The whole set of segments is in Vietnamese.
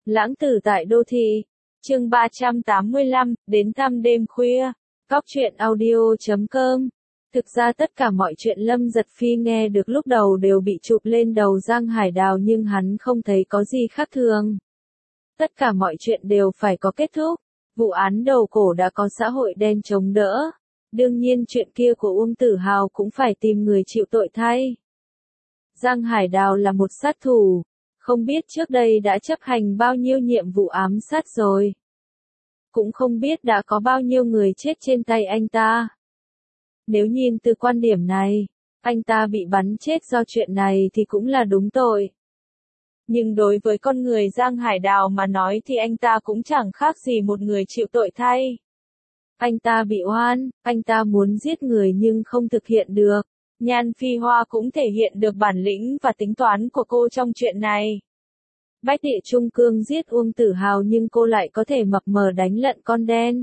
Lãng tử tại đô thị. Chương 385, đến thăm đêm khuya. Góc truyện audio.com. Thực ra tất cả mọi chuyện Lâm Giật Phi nghe được lúc đầu đều bị chụp lên đầu Giang Hải Đào, nhưng hắn không thấy có gì khác thường. Tất cả mọi chuyện đều phải có kết thúc. Vụ án đầu cổ đã có xã hội đen chống đỡ. Đương nhiên chuyện kia của Uông Tử Hào cũng phải tìm người chịu tội thay. Giang Hải Đào là một sát thủ. Không biết trước đây đã chấp hành bao nhiêu nhiệm vụ ám sát rồi. Cũng không biết đã có bao nhiêu người chết trên tay anh ta. Nếu nhìn từ quan điểm này, anh ta bị bắn chết do chuyện này thì cũng là đúng tội. Nhưng đối với con người Giang Hải Đào mà nói thì anh ta cũng chẳng khác gì một người chịu tội thay. Anh ta bị oan, anh ta muốn giết người nhưng không thực hiện được. Nhan Phi Hoa cũng thể hiện được bản lĩnh và tính toán của cô trong chuyện này. Bách Địa Trung Cương giết Uông Tử Hào nhưng cô lại có thể mập mờ đánh lận con đen.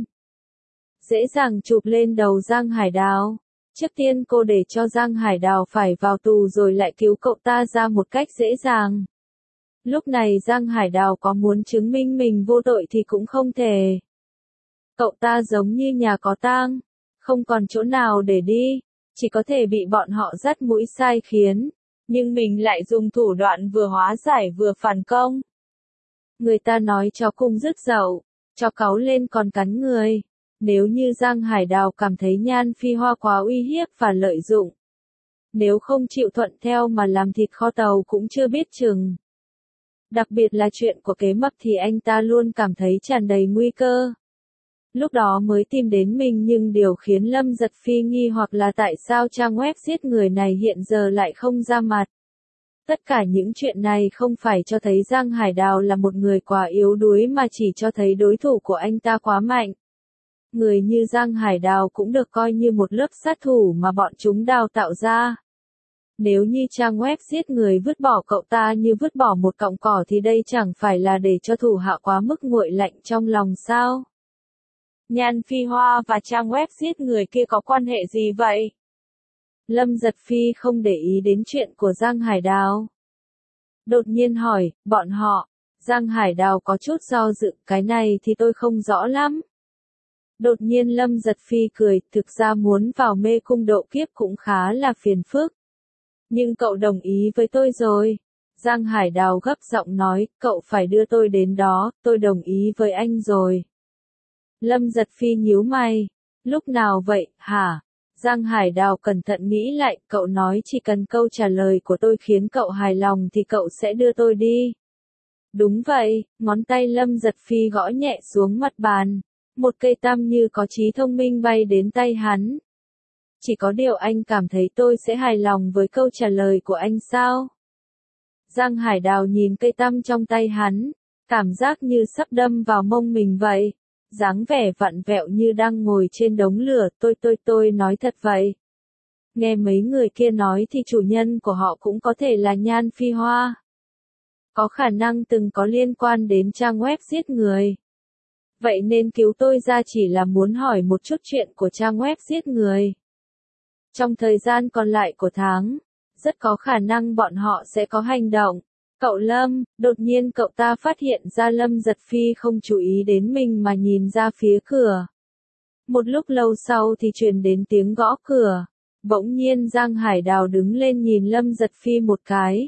Dễ dàng chụp lên đầu Giang Hải Đào. Trước tiên cô để cho Giang Hải Đào phải vào tù rồi lại cứu cậu ta ra một cách dễ dàng. Lúc này Giang Hải Đào có muốn chứng minh mình vô tội thì cũng không thể. Cậu ta giống như nhà có tang, không còn chỗ nào để đi, chỉ có thể bị bọn họ dắt mũi sai khiến. Nhưng mình lại dùng thủ đoạn vừa hóa giải vừa phản công. Người ta nói chó cùng rứt dậu, chó cáu lên còn cắn người. Nếu như Giang Hải Đào cảm thấy Nhan Phi Hoa quá uy hiếp và lợi dụng, nếu không chịu thuận theo mà làm thịt kho tàu cũng chưa biết chừng. Đặc biệt là chuyện của kế mập thì anh ta luôn cảm thấy tràn đầy nguy cơ. Lúc đó mới tìm đến mình, nhưng điều khiến Lâm Giật Phi nghi hoặc là tại sao trang web giết người này hiện giờ lại không ra mặt. Tất cả những chuyện này không phải cho thấy Giang Hải Đào là một người quá yếu đuối mà chỉ cho thấy đối thủ của anh ta quá mạnh. Người như Giang Hải Đào cũng được coi như một lớp sát thủ mà bọn chúng đào tạo ra. Nếu như trang web giết người vứt bỏ cậu ta như vứt bỏ một cọng cỏ thì đây chẳng phải là để cho thủ hạ quá mức nguội lạnh trong lòng sao? Nhan Phi Hoa và trang web giết người kia có quan hệ gì vậy? Lâm Giật Phi không để ý đến chuyện của Giang Hải Đào. Đột nhiên hỏi, bọn họ. Giang Hải Đào có chút do dự, cái này thì tôi không rõ lắm. Đột nhiên Lâm Giật Phi cười, thực ra muốn vào mê cung độ kiếp cũng khá là phiền phức. Nhưng cậu đồng ý với tôi rồi. Giang Hải Đào gấp giọng nói, cậu phải đưa tôi đến đó, tôi đồng ý với anh rồi. Lâm Giật Phi nhíu mày. Lúc nào vậy, hả? Giang Hải Đào cẩn thận nghĩ lại, cậu nói chỉ cần câu trả lời của tôi khiến cậu hài lòng thì cậu sẽ đưa tôi đi. Đúng vậy, ngón tay Lâm Giật Phi gõ nhẹ xuống mặt bàn. Một cây tăm như có trí thông minh bay đến tay hắn. Chỉ có điều anh cảm thấy tôi sẽ hài lòng với câu trả lời của anh sao? Giang Hải Đào nhìn cây tăm trong tay hắn, cảm giác như sắp đâm vào mông mình vậy. Dáng vẻ vặn vẹo như đang ngồi trên đống lửa, tôi nói thật vậy. Nghe mấy người kia nói thì chủ nhân của họ cũng có thể là Nhan Phi Hoa. Có khả năng từng có liên quan đến trang web giết người. Vậy nên cứu tôi ra chỉ là muốn hỏi một chút chuyện của trang web giết người. Trong thời gian còn lại của tháng, rất có khả năng bọn họ sẽ có hành động. Cậu Lâm, đột nhiên cậu ta phát hiện ra Lâm Giật Phi không chú ý đến mình mà nhìn ra phía cửa. Một lúc lâu sau thì truyền đến tiếng gõ cửa. Bỗng nhiên Giang Hải Đào đứng lên nhìn Lâm Giật Phi một cái.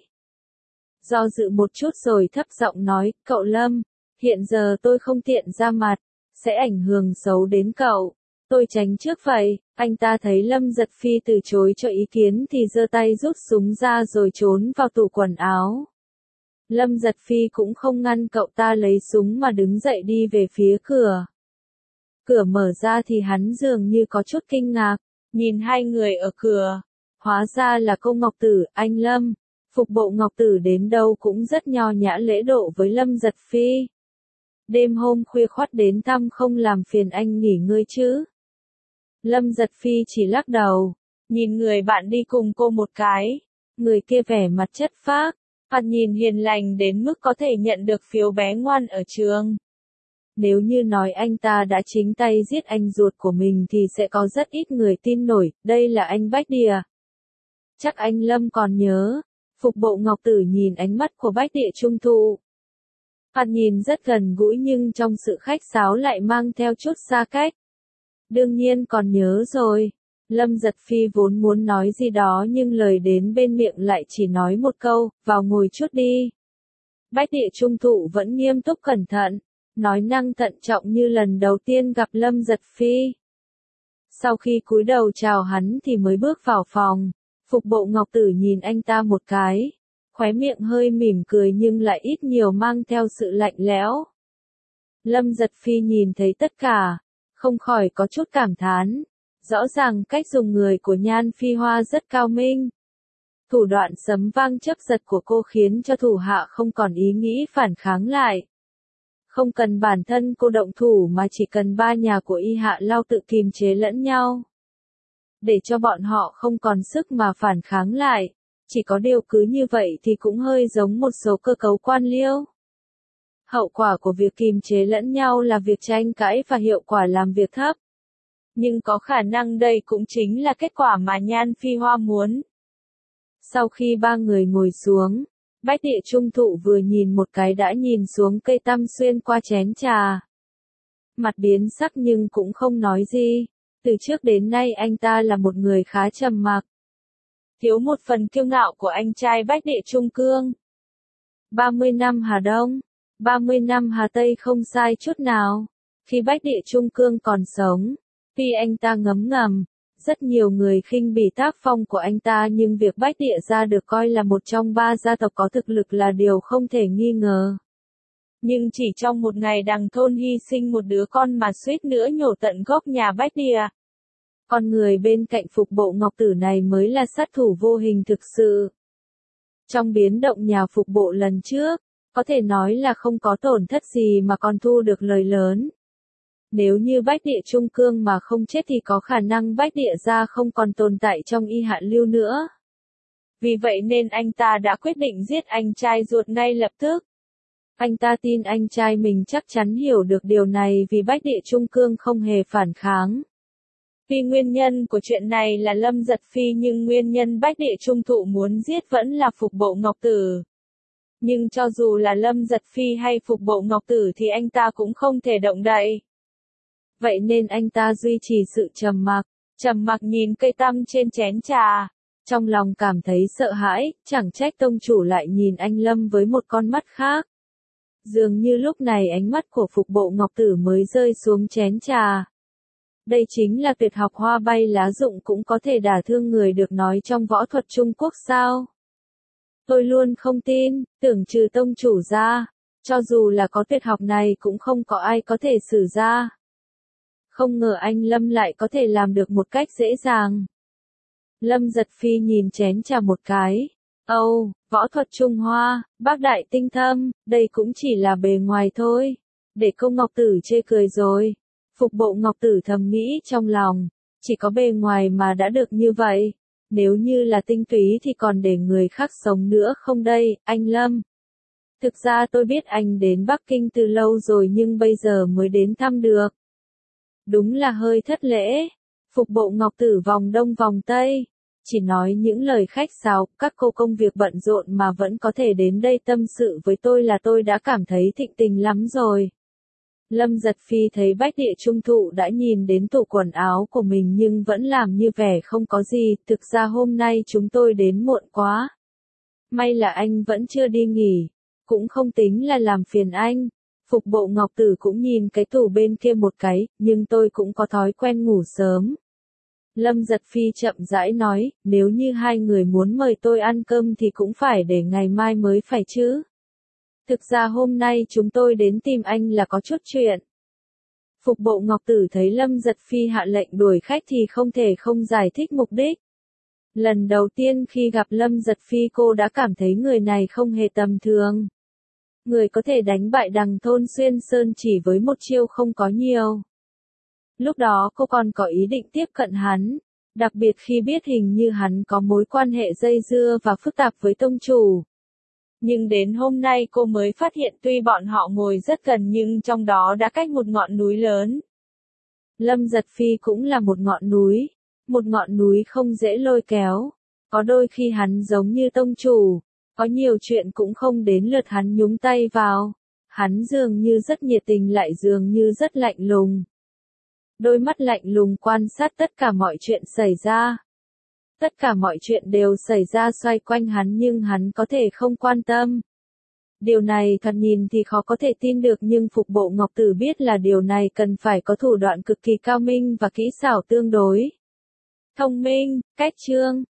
Do dự một chút rồi thấp giọng nói, cậu Lâm, hiện giờ tôi không tiện ra mặt, sẽ ảnh hưởng xấu đến cậu. Tôi tránh trước vậy. Anh ta thấy Lâm Giật Phi từ chối cho ý kiến thì giơ tay rút súng ra rồi trốn vào tủ quần áo. Lâm Giật Phi cũng không ngăn cậu ta lấy súng mà đứng dậy đi về phía cửa. Cửa mở ra thì hắn dường như có chút kinh ngạc, nhìn hai người ở cửa. Hóa ra là cô Ngọc Tử, anh Lâm. Phục bộ Ngọc Tử đến đâu cũng rất nho nhã lễ độ với Lâm Giật Phi. Đêm hôm khuya khoắt đến thăm không làm phiền anh nghỉ ngơi chứ? Lâm Giật Phi chỉ lắc đầu, nhìn người bạn đi cùng cô một cái. Người kia vẻ mặt chất phác, mặt nhìn hiền lành đến mức có thể nhận được phiếu bé ngoan ở trường. Nếu như nói anh ta đã chính tay giết anh ruột của mình thì sẽ có rất ít người tin nổi, đây là anh Bách Địa. Chắc anh Lâm còn nhớ. Phục bộ Ngọc Tử nhìn ánh mắt của Bách Địa Trung Thụ. Thoạt nhìn rất gần gũi nhưng trong sự khách sáo lại mang theo chút xa cách. Đương nhiên còn nhớ rồi. Lâm Giật Phi vốn muốn nói gì đó nhưng lời đến bên miệng lại chỉ nói một câu, vào ngồi chút đi. Bách Địa Trung Thụ vẫn nghiêm túc cẩn thận, nói năng thận trọng như lần đầu tiên gặp Lâm Giật Phi. Sau khi cúi đầu chào hắn thì mới bước vào phòng, Phục Bộ Ngọc Tử nhìn anh ta một cái, khóe miệng hơi mỉm cười nhưng lại ít nhiều mang theo sự lạnh lẽo. Lâm Giật Phi nhìn thấy tất cả, không khỏi có chút cảm thán. Rõ ràng cách dùng người của Nhan Phi Hoa rất cao minh. Thủ đoạn sấm vang chớp giật của cô khiến cho thủ hạ không còn ý nghĩ phản kháng lại. Không cần bản thân cô động thủ mà chỉ cần ba nhà của Y Hạ Lao tự kiềm chế lẫn nhau. Để cho bọn họ không còn sức mà phản kháng lại. Chỉ có điều cứ như vậy thì cũng hơi giống một số cơ cấu quan liêu. Hậu quả của việc kiềm chế lẫn nhau là việc tranh cãi và hiệu quả làm việc thấp. Nhưng có khả năng đây cũng chính là kết quả mà Nhan Phi Hoa muốn. Sau khi ba người ngồi xuống, Bách Địa Trung Thụ vừa nhìn một cái đã nhìn xuống cây tăm xuyên qua chén trà. Mặt biến sắc nhưng cũng không nói gì. Từ trước đến nay anh ta là một người khá trầm mặc. Thiếu một phần kiêu ngạo của anh trai Bách Địa Trung Cương. 30 năm Hà Đông, 30 năm Hà Tây không sai chút nào. Khi Bách Địa Trung Cương còn sống, tuy anh ta ngấm ngầm, rất nhiều người khinh bỉ tác phong của anh ta nhưng việc Bách Địa gia được coi là một trong ba gia tộc có thực lực là điều không thể nghi ngờ. Nhưng chỉ trong một ngày Đằng Thôn hy sinh một đứa con mà suýt nữa nhổ tận gốc nhà Bách Địa. Con người bên cạnh Phục Bộ Ngọc Tử này mới là sát thủ vô hình thực sự. Trong biến động nhà Phục Bộ lần trước, có thể nói là không có tổn thất gì mà còn thu được lời lớn. Nếu như Bách Địa Trung Cương mà không chết thì có khả năng Bách Địa gia không còn tồn tại trong Y Hạ Lưu nữa. Vì vậy nên anh ta đã quyết định giết anh trai ruột ngay lập tức. Anh ta tin anh trai mình chắc chắn hiểu được điều này vì Bách Địa Trung Cương không hề phản kháng. Vì nguyên nhân của chuyện này là Lâm Giật Phi nhưng nguyên nhân Bách Địa Trung Thụ muốn giết vẫn là Phục Bộ Ngọc Tử. Nhưng cho dù là Lâm Giật Phi hay Phục Bộ Ngọc Tử thì anh ta cũng không thể động đậy. Vậy nên anh ta duy trì sự trầm mặc nhìn cây tăm trên chén trà. Trong lòng cảm thấy sợ hãi, chẳng trách tông chủ lại nhìn anh Lâm với một con mắt khác. Dường như lúc này ánh mắt của Phục Bộ Ngọc Tử mới rơi xuống chén trà. Đây chính là tuyệt học hoa bay lá rụng cũng có thể đả thương người được nói trong võ thuật Trung Quốc sao? Tôi luôn không tin, tưởng trừ tông chủ ra, cho dù là có tuyệt học này cũng không có ai có thể sử ra. Không ngờ anh Lâm lại có thể làm được một cách dễ dàng. Lâm Giật Phi nhìn chén trà một cái. Âu, võ thuật Trung Hoa, bác đại tinh thâm, đây cũng chỉ là bề ngoài thôi. Để công Ngọc Tử chê cười rồi. Phục Bộ Ngọc Tử thầm nghĩ trong lòng. Chỉ có bề ngoài mà đã được như vậy. Nếu như là tinh túy thì còn để người khác sống nữa không đây, anh Lâm. Thực ra tôi biết anh đến Bắc Kinh từ lâu rồi nhưng bây giờ mới đến thăm được. Đúng là hơi thất lễ. Phục Bộ Ngọc Tử vòng đông vòng tây. Chỉ nói những lời khách sáo, các cô công việc bận rộn mà vẫn có thể đến đây tâm sự với tôi là tôi đã cảm thấy thịnh tình lắm rồi. Lâm Giật Phi thấy Bách Địa Trung Thụ đã nhìn đến tủ quần áo của mình nhưng vẫn làm như vẻ không có gì, thực ra hôm nay chúng tôi đến muộn quá. May là anh vẫn chưa đi nghỉ, cũng không tính là làm phiền anh. Phục Bộ Ngọc Tử cũng nhìn cái tủ bên kia một cái, nhưng tôi cũng có thói quen ngủ sớm. Lâm Giật Phi chậm rãi nói, nếu như hai người muốn mời tôi ăn cơm thì cũng phải để ngày mai mới phải chứ. Thực ra hôm nay chúng tôi đến tìm anh là có chút chuyện. Phục Bộ Ngọc Tử thấy Lâm Giật Phi hạ lệnh đuổi khách thì không thể không giải thích mục đích. Lần đầu tiên khi gặp Lâm Giật Phi cô đã cảm thấy người này không hề tầm thường. Người có thể đánh bại Đằng Thôn Xuyên Sơn chỉ với một chiêu không có nhiều. Lúc đó cô còn có ý định tiếp cận hắn, đặc biệt khi biết hình như hắn có mối quan hệ dây dưa và phức tạp với tông chủ. Nhưng đến hôm nay cô mới phát hiện tuy bọn họ ngồi rất gần nhưng trong đó đã cách một ngọn núi lớn. Lâm Giật Phi cũng là một ngọn núi không dễ lôi kéo. Có đôi khi hắn giống như tông chủ, có nhiều chuyện cũng không đến lượt hắn nhúng tay vào. Hắn dường như rất nhiệt tình lại dường như rất lạnh lùng. Đôi mắt lạnh lùng quan sát tất cả mọi chuyện xảy ra. Tất cả mọi chuyện đều xảy ra xoay quanh hắn nhưng hắn có thể không quan tâm. Điều này thoạt nhìn thì khó có thể tin được nhưng Phục Bộ Ngọc Tử biết là điều này cần phải có thủ đoạn cực kỳ cao minh và kỹ xảo tương đối. Thông minh, cách chương.